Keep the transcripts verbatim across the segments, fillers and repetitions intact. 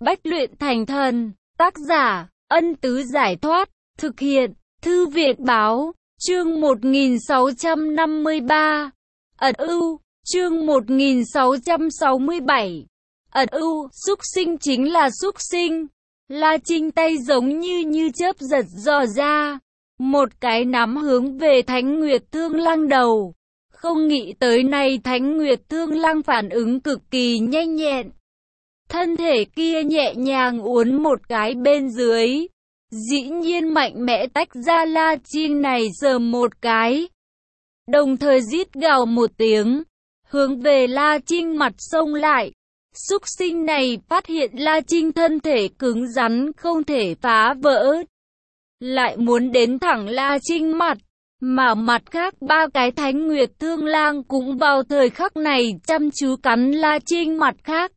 Bách luyện thành thần. Tác giả, Ân Tứ Giải Thoát. Thực hiện, Thư Việt Báo. Chương một nghìn sáu trăm năm mươi ba. Ẩn ưu. Chương một nghìn sáu trăm sáu mươi bảy. Ẩn ưu. Súc sinh chính là súc sinh. La Trinh tay giống như như chớp giật dò ra. Một cái nắm hướng về Thánh Nguyệt Thương Lăng đầu. Không nghĩ tới nay Thánh Nguyệt Thương Lăng phản ứng cực kỳ nhanh nhẹn. Thân thể kia nhẹ nhàng uốn một cái bên dưới. Dĩ nhiên mạnh mẽ tách ra La Trinh này giờ một cái. Đồng thời rít gào một tiếng. Hướng về La Trinh mặt xông lại. Súc sinh này phát hiện La Trinh thân thể cứng rắn không thể phá vỡ. Lại muốn đến thẳng La Trinh mặt. Mà mặt khác ba cái Thánh Nguyệt Thương Lang cũng vào thời khắc này chăm chú cắn La Trinh mặt khác.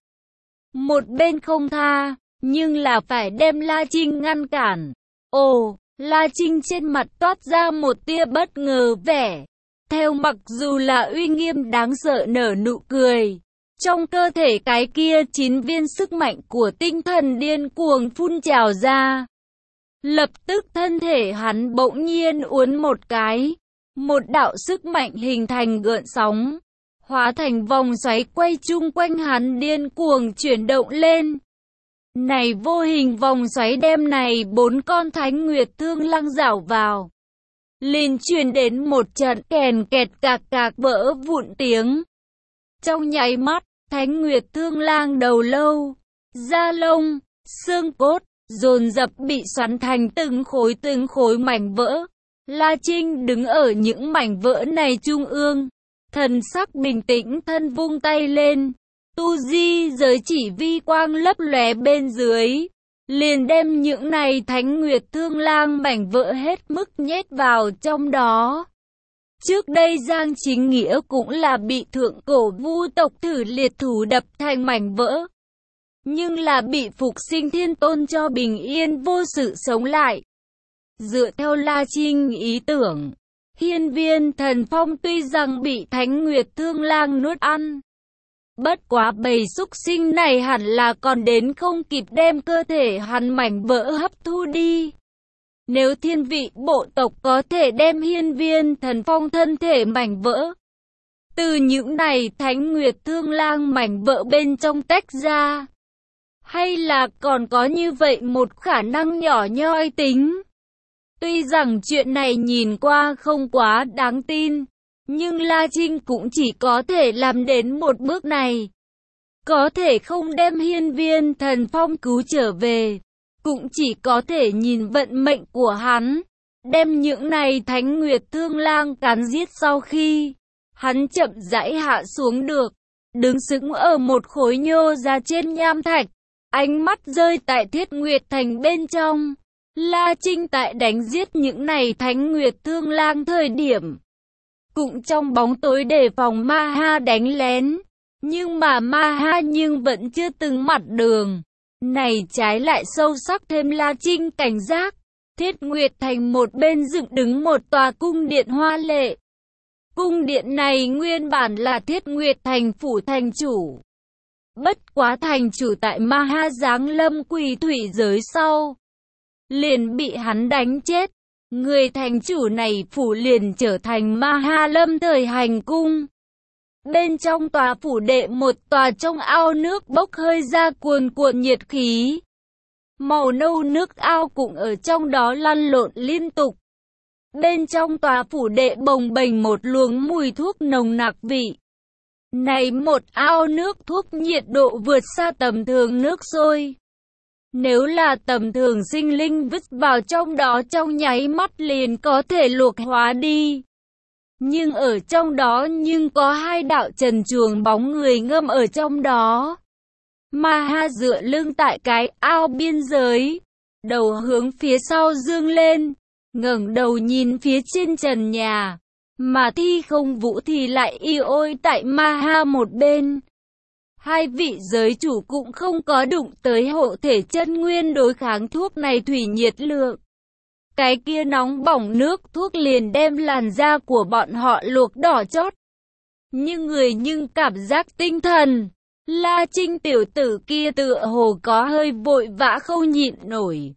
Một bên không tha, nhưng là phải đem La Trinh ngăn cản. Ồ, La Trinh trên mặt toát ra một tia bất ngờ vẻ. Theo mặc dù là uy nghiêm đáng sợ nở nụ cười. Trong cơ thể cái kia chín viên sức mạnh của tinh thần điên cuồng phun trào ra. Lập tức thân thể hắn bỗng nhiên uốn một cái. Một đạo sức mạnh hình thành gợn sóng. Hóa thành vòng xoáy quay chung quanh hắn điên cuồng chuyển động lên. Này vô hình vòng xoáy đem này bốn con Thánh Nguyệt Thương Lăng rảo vào. Liền truyền đến một trận kèn kẹt cạc cạc vỡ vụn tiếng. Trong nháy mắt, Thánh Nguyệt Thương Lang đầu lâu, da lông, xương cốt, dồn dập bị xoắn thành từng khối từng khối mảnh vỡ. La Trinh đứng ở những mảnh vỡ này trung ương. Thần sắc bình tĩnh thân vung tay lên. Tu di giới chỉ vi quang lấp lóe bên dưới. Liền đem những này Thánh Nguyệt Thương Lang mảnh vỡ hết mức nhét vào trong đó. Trước đây Giang Chính Nghĩa cũng là bị thượng cổ vu tộc thử liệt thủ đập thành mảnh vỡ. Nhưng là bị Phục Sinh Thiên Tôn cho bình yên vô sự sống lại. Dựa theo La Trinh ý tưởng, Hiên Viên Thần Phong tuy rằng bị Thánh Nguyệt Thương Lang nuốt ăn. Bất quá bầy súc sinh này hẳn là còn đến không kịp đem cơ thể hắn mảnh vỡ hấp thu đi. Nếu thiên vị bộ tộc có thể đem Hiên Viên Thần Phong thân thể mảnh vỡ, từ những này Thánh Nguyệt Thương Lang mảnh vỡ bên trong tách ra, hay là còn có như vậy một khả năng nhỏ nhoi tính. Tuy rằng chuyện này nhìn qua không quá đáng tin, nhưng La Trinh cũng chỉ có thể làm đến một bước này. Có thể không đem Hiên Viên Thần Phong cứu trở về, cũng chỉ có thể nhìn vận mệnh của hắn. Đem những này Thánh Nguyệt Thương Lang cắn giết sau khi hắn chậm rãi hạ xuống được, đứng sững ở một khối nhô ra trên nham thạch, ánh mắt rơi tại Thiết Nguyệt Thành bên trong. La Trinh tại đánh giết những này Thánh Nguyệt Thương Lang thời điểm, cũng trong bóng tối đề phòng Ma Ha đánh lén. Nhưng mà Ma Ha nhưng vẫn chưa từng mặt đường. Này trái lại sâu sắc thêm La Trinh cảnh giác. Thiết Nguyệt Thành một bên dựng đứng một tòa cung điện hoa lệ. Cung điện này nguyên bản là Thiết Nguyệt Thành phủ thành chủ. Bất quá thành chủ tại Ma Ha giáng lâm quỷ thủy giới sau, liền bị hắn đánh chết. Người thành chủ này phủ liền trở thành Ma Ha lâm thời hành cung. Bên trong tòa phủ đệ một tòa trong ao nước bốc hơi ra cuồn cuộn nhiệt khí. Màu nâu nước ao cũng ở trong đó lăn lộn liên tục. Bên trong tòa phủ đệ bồng bềnh một luồng mùi thuốc nồng nặc vị. Này một ao nước thuốc nhiệt độ vượt xa tầm thường nước sôi. Nếu là tầm thường sinh linh vứt vào trong đó trong nháy mắt liền có thể luộc hóa đi. Nhưng ở trong đó nhưng có hai đạo trần truồng bóng người ngâm ở trong đó. Ma Ha dựa lưng tại cái ao biên giới, đầu hướng phía sau dương lên, ngẩng đầu nhìn phía trên trần nhà. Mà Thi Không Vũ thì lại y ôi tại Ma Ha một bên. Hai vị giới chủ cũng không có đụng tới hộ thể chân nguyên đối kháng thuốc này thủy nhiệt lượng. Cái kia nóng bỏng nước thuốc liền đem làn da của bọn họ luộc đỏ chót. Nhưng người nhưng cảm giác tinh thần, La Trinh tiểu tử kia tựa hồ có hơi vội vã không nhịn nổi.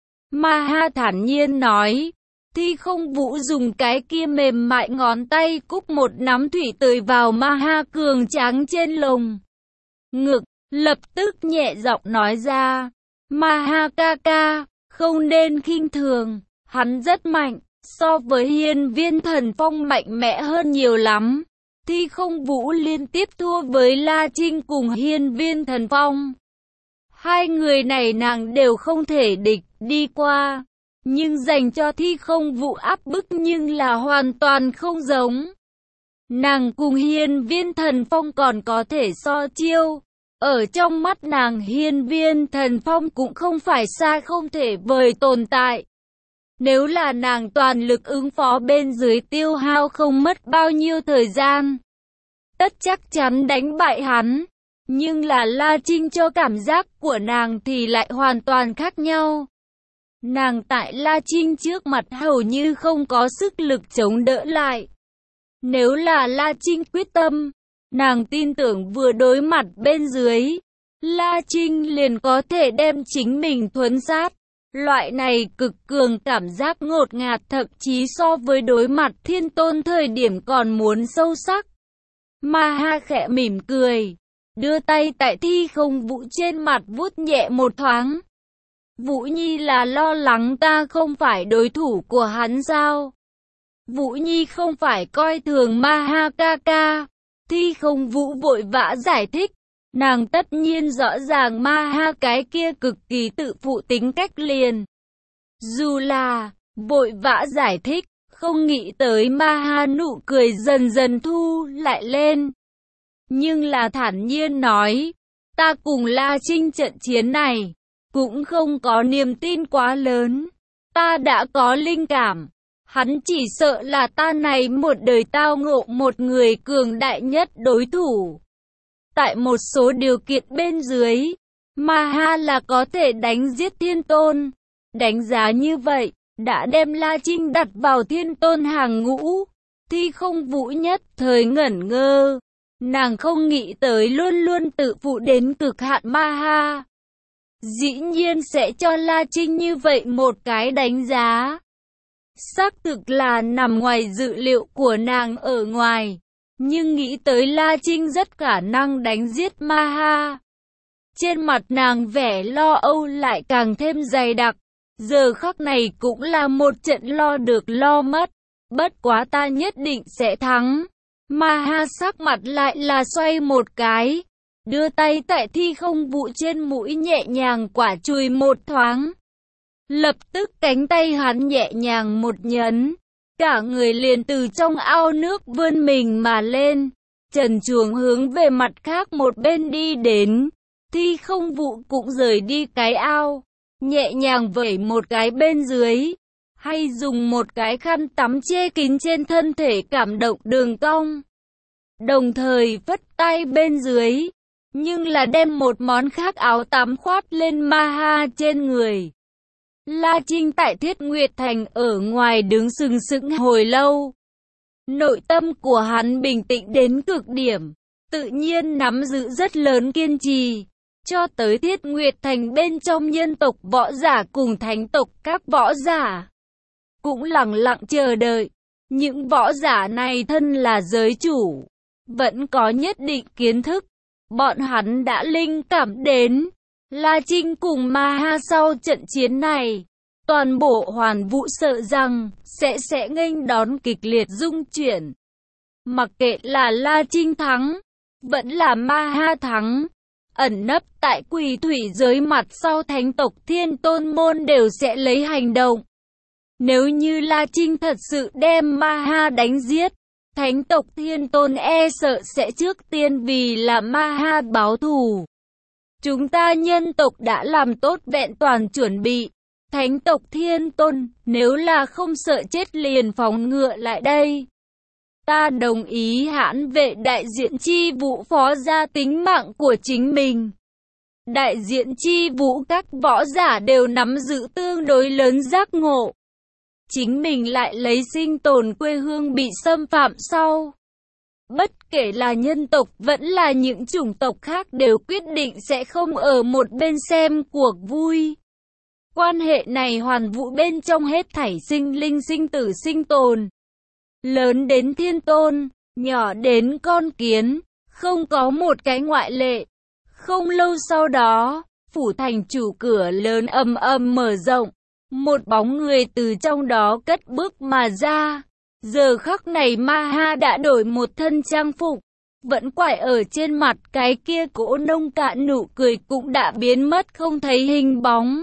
Ma Ha thản nhiên nói. Thi Không Vũ dùng cái kia mềm mại ngón tay cúc một nắm thủy tưới vào Ma Ha cường tráng trên lồng ngực, lập tức nhẹ giọng nói ra. Ma Ha ca ca, không nên khinh thường, hắn rất mạnh, so với Hiên Viên Thần Phong mạnh mẽ hơn nhiều lắm. Thi Không Vũ liên tiếp thua với La Trinh cùng Hiên Viên Thần Phong. Hai người này nàng đều không thể địch đi qua. Nhưng dành cho Thi Không Vũ áp bức nhưng là hoàn toàn không giống. Nàng cùng Hiên Viên Thần Phong còn có thể so chiêu. Ở trong mắt nàng Hiên Viên Thần Phong cũng không phải xa không thể vời tồn tại. Nếu là nàng toàn lực ứng phó bên dưới tiêu hao không mất bao nhiêu thời gian, tất chắc chắn đánh bại hắn. Nhưng là La Trinh cho cảm giác của nàng thì lại hoàn toàn khác nhau. Nàng tại La Trinh trước mặt hầu như không có sức lực chống đỡ lại. Nếu là La Trinh quyết tâm, nàng tin tưởng vừa đối mặt bên dưới, La Trinh liền có thể đem chính mình thuấn sát. Loại này cực cường cảm giác ngột ngạt thậm chí so với đối mặt Thiên Tôn thời điểm còn muốn sâu sắc. Ma Ha khẽ mỉm cười, đưa tay tại Thi Không Vũ trên mặt vuốt nhẹ một thoáng. Vũ Nhi là lo lắng ta không phải đối thủ của hắn sao? Vũ Nhi không phải coi thường Ma Ha ca ca. Thi Không Vũ vội vã giải thích. Nàng tất nhiên rõ ràng Ma Ha cái kia cực kỳ tự phụ tính cách liền. Dù là vội vã giải thích, không nghĩ tới Ma Ha nụ cười dần dần thu lại lên. Nhưng là thản nhiên nói, ta cùng La Trinh trận chiến này cũng không có niềm tin quá lớn. Ta đã có linh cảm, hắn chỉ sợ là ta này một đời tao ngộ một người cường đại nhất đối thủ. Tại một số điều kiện bên dưới, Ma Ha là có thể đánh giết Thiên Tôn. Đánh giá như vậy, đã đem La Trinh đặt vào Thiên Tôn hàng ngũ. Thi Không Vũ nhất thời ngẩn ngơ. Nàng không nghĩ tới luôn luôn tự phụ đến cực hạn Ma Ha dĩ nhiên sẽ cho La Trinh như vậy một cái đánh giá. Xác thực là nằm ngoài dự liệu của nàng ở ngoài. Nhưng nghĩ tới La Trinh rất khả năng đánh giết Ma Ha. Trên mặt nàng vẻ lo âu lại càng thêm dày đặc. Giờ khắc này cũng là một trận lo được lo mất. Bất quá ta nhất định sẽ thắng. Ma Ha sắc mặt lại là xoay một cái. Đưa tay tại Thi Không Vũ trên mũi nhẹ nhàng quả chùi một thoáng. Lập tức cánh tay hắn nhẹ nhàng một nhấn. Cả người liền từ trong ao nước vươn mình mà lên. Trần truồng hướng về mặt khác một bên đi đến. Thi Không Vũ cũng rời đi cái ao. Nhẹ nhàng vẩy một cái bên dưới. Hay dùng một cái khăn tắm che kín trên thân thể cảm động đường cong. Đồng thời vất tay bên dưới. Nhưng là đem một món khác áo tắm khoát lên Ma Ha trên người. La Trinh tại Thiết Nguyệt Thành ở ngoài đứng sừng sững hồi lâu. Nội tâm của hắn bình tĩnh đến cực điểm. Tự nhiên nắm giữ rất lớn kiên trì. Cho tới Thiết Nguyệt Thành bên trong nhân tộc võ giả cùng thánh tộc các võ giả. Cũng lặng lặng chờ đợi. Những võ giả này thân là giới chủ. Vẫn có nhất định kiến thức. Bọn hắn đã linh cảm đến. La Trinh cùng Ma Ha sau trận chiến này. Toàn bộ Hoàn Vũ sợ rằng sẽ sẽ nghênh đón kịch liệt dung chuyển. Mặc kệ là La Trinh thắng. Vẫn là Ma Ha thắng. Ẩn nấp tại Quỷ Thủy giới mặt sau thánh tộc Thiên Tôn môn đều sẽ lấy hành động. Nếu như La Trinh thật sự đem Ma Ha đánh giết, thánh tộc Thiên Tôn e sợ sẽ trước tiên vì là Ma Ha báo thù. Chúng ta nhân tộc đã làm tốt vẹn toàn chuẩn bị. Thánh tộc Thiên Tôn, nếu là không sợ chết liền phóng ngựa lại đây. Ta đồng ý hãn vệ đại diện chi vũ phó ra tính mạng của chính mình. Đại diện chi vũ các võ giả đều nắm giữ tương đối lớn giác ngộ. Chính mình lại lấy sinh tồn quê hương bị xâm phạm sau. Bất kể là nhân tộc vẫn là những chủng tộc khác đều quyết định sẽ không ở một bên xem cuộc vui. Quan hệ này hoàn vũ bên trong hết thảy sinh linh sinh tử sinh tồn. Lớn đến thiên tôn, nhỏ đến con kiến, không có một cái ngoại lệ. Không lâu sau đó, phủ thành chủ cửa lớn ầm ầm mở rộng. Một bóng người từ trong đó cất bước mà ra. Giờ khắc này Ma-ha đã đổi một thân trang phục. Vẫn quải ở trên mặt, cái kia cỗ nông cạn nụ cười cũng đã biến mất không thấy hình bóng.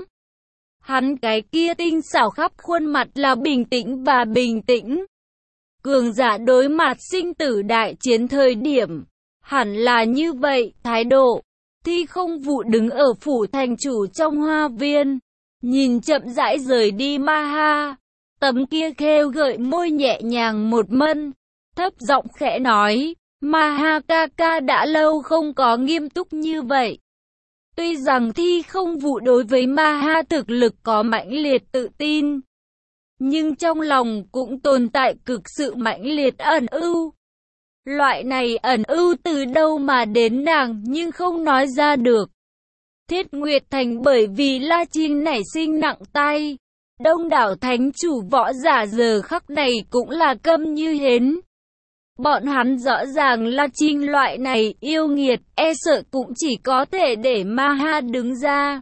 Hắn cái kia tinh xảo khắp khuôn mặt là bình tĩnh và bình tĩnh. Cường giả đối mặt sinh tử đại chiến thời điểm. Hẳn là như vậy, thái độ. Thi Không Vụ đứng ở phủ thành chủ trong hoa viên. Nhìn chậm rãi rời đi Ma-ha. Tấm kia khêu gợi môi nhẹ nhàng một mân. Thấp giọng khẽ nói. Ma-ha ca ca đã lâu không có nghiêm túc như vậy. Tuy rằng Thi Không Vụ đối với Ma-ha thực lực có mãnh liệt tự tin. Nhưng trong lòng cũng tồn tại cực sự mãnh liệt ẩn ưu. Loại này ẩn ưu từ đâu mà đến nàng nhưng không nói ra được. Thiết Nguyệt Thành bởi vì La Trinh nảy sinh nặng tay. Đông đảo thánh chủ võ giả giờ khắc này cũng là câm như hến. Bọn hắn rõ ràng La Trinh loại này yêu nghiệt e sợ cũng chỉ có thể để Ma-ha đứng ra.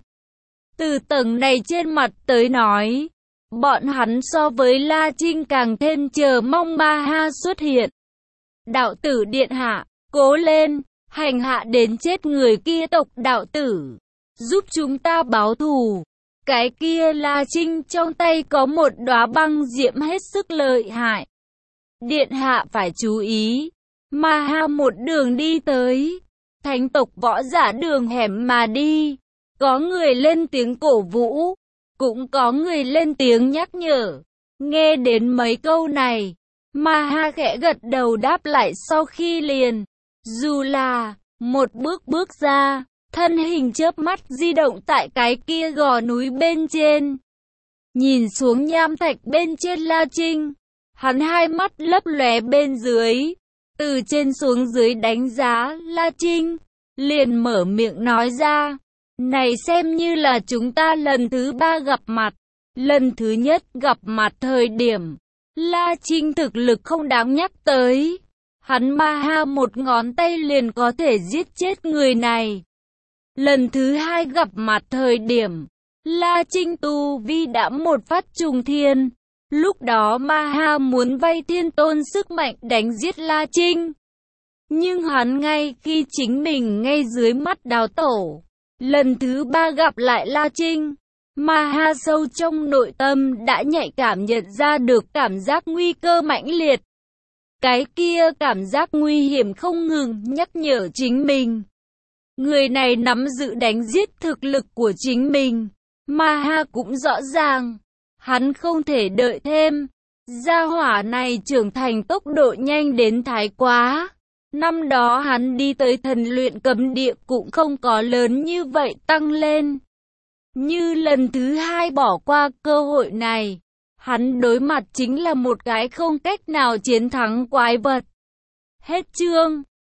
Từ tầng này trên mặt tới nói. Bọn hắn so với La Trinh càng thêm chờ mong Ma-ha xuất hiện. Đạo tử điện hạ, cố lên, hành hạ đến chết người kia tộc đạo tử. Giúp chúng ta báo thù. Cái kia La Trinh trong tay có một đóa băng diễm hết sức lợi hại. Điện hạ phải chú ý. Ma-ha một đường đi tới. Thánh tộc võ giả đường hẻm mà đi. Có người lên tiếng cổ vũ. Cũng có người lên tiếng nhắc nhở. Nghe đến mấy câu này. Ma-ha khẽ gật đầu đáp lại sau khi liền. Dù là một bước bước ra. Thân hình chớp mắt di động tại cái kia gò núi bên trên. Nhìn xuống nham thạch bên trên La Trinh. Hắn hai mắt lấp lóe bên dưới. Từ trên xuống dưới đánh giá La Trinh. Liền mở miệng nói ra. Này xem như là chúng ta lần thứ ba gặp mặt. Lần thứ nhất gặp mặt thời điểm. La Trinh thực lực không đáng nhắc tới. Hắn Ma-ha một ngón tay liền có thể giết chết người này. Lần thứ hai gặp mặt thời điểm, La Trinh tu vi đã một phát trùng thiên. Lúc đó Ma-ha muốn vay thiên tôn sức mạnh đánh giết La Trinh. Nhưng hắn ngay khi chính mình ngay dưới mắt đào tổ. Lần thứ ba gặp lại La Trinh, Ma-ha sâu trong nội tâm đã nhạy cảm nhận ra được cảm giác nguy cơ mãnh liệt. Cái kia cảm giác nguy hiểm không ngừng nhắc nhở chính mình. Người này nắm giữ đánh giết thực lực của chính mình. Ma-ha cũng rõ ràng. Hắn không thể đợi thêm. Gia hỏa này trưởng thành tốc độ nhanh đến thái quá. Năm đó hắn đi tới thần luyện cấm địa cũng không có lớn như vậy tăng lên. Như lần thứ hai bỏ qua cơ hội này. Hắn đối mặt chính là một cái không cách nào chiến thắng quái vật. Hết chương.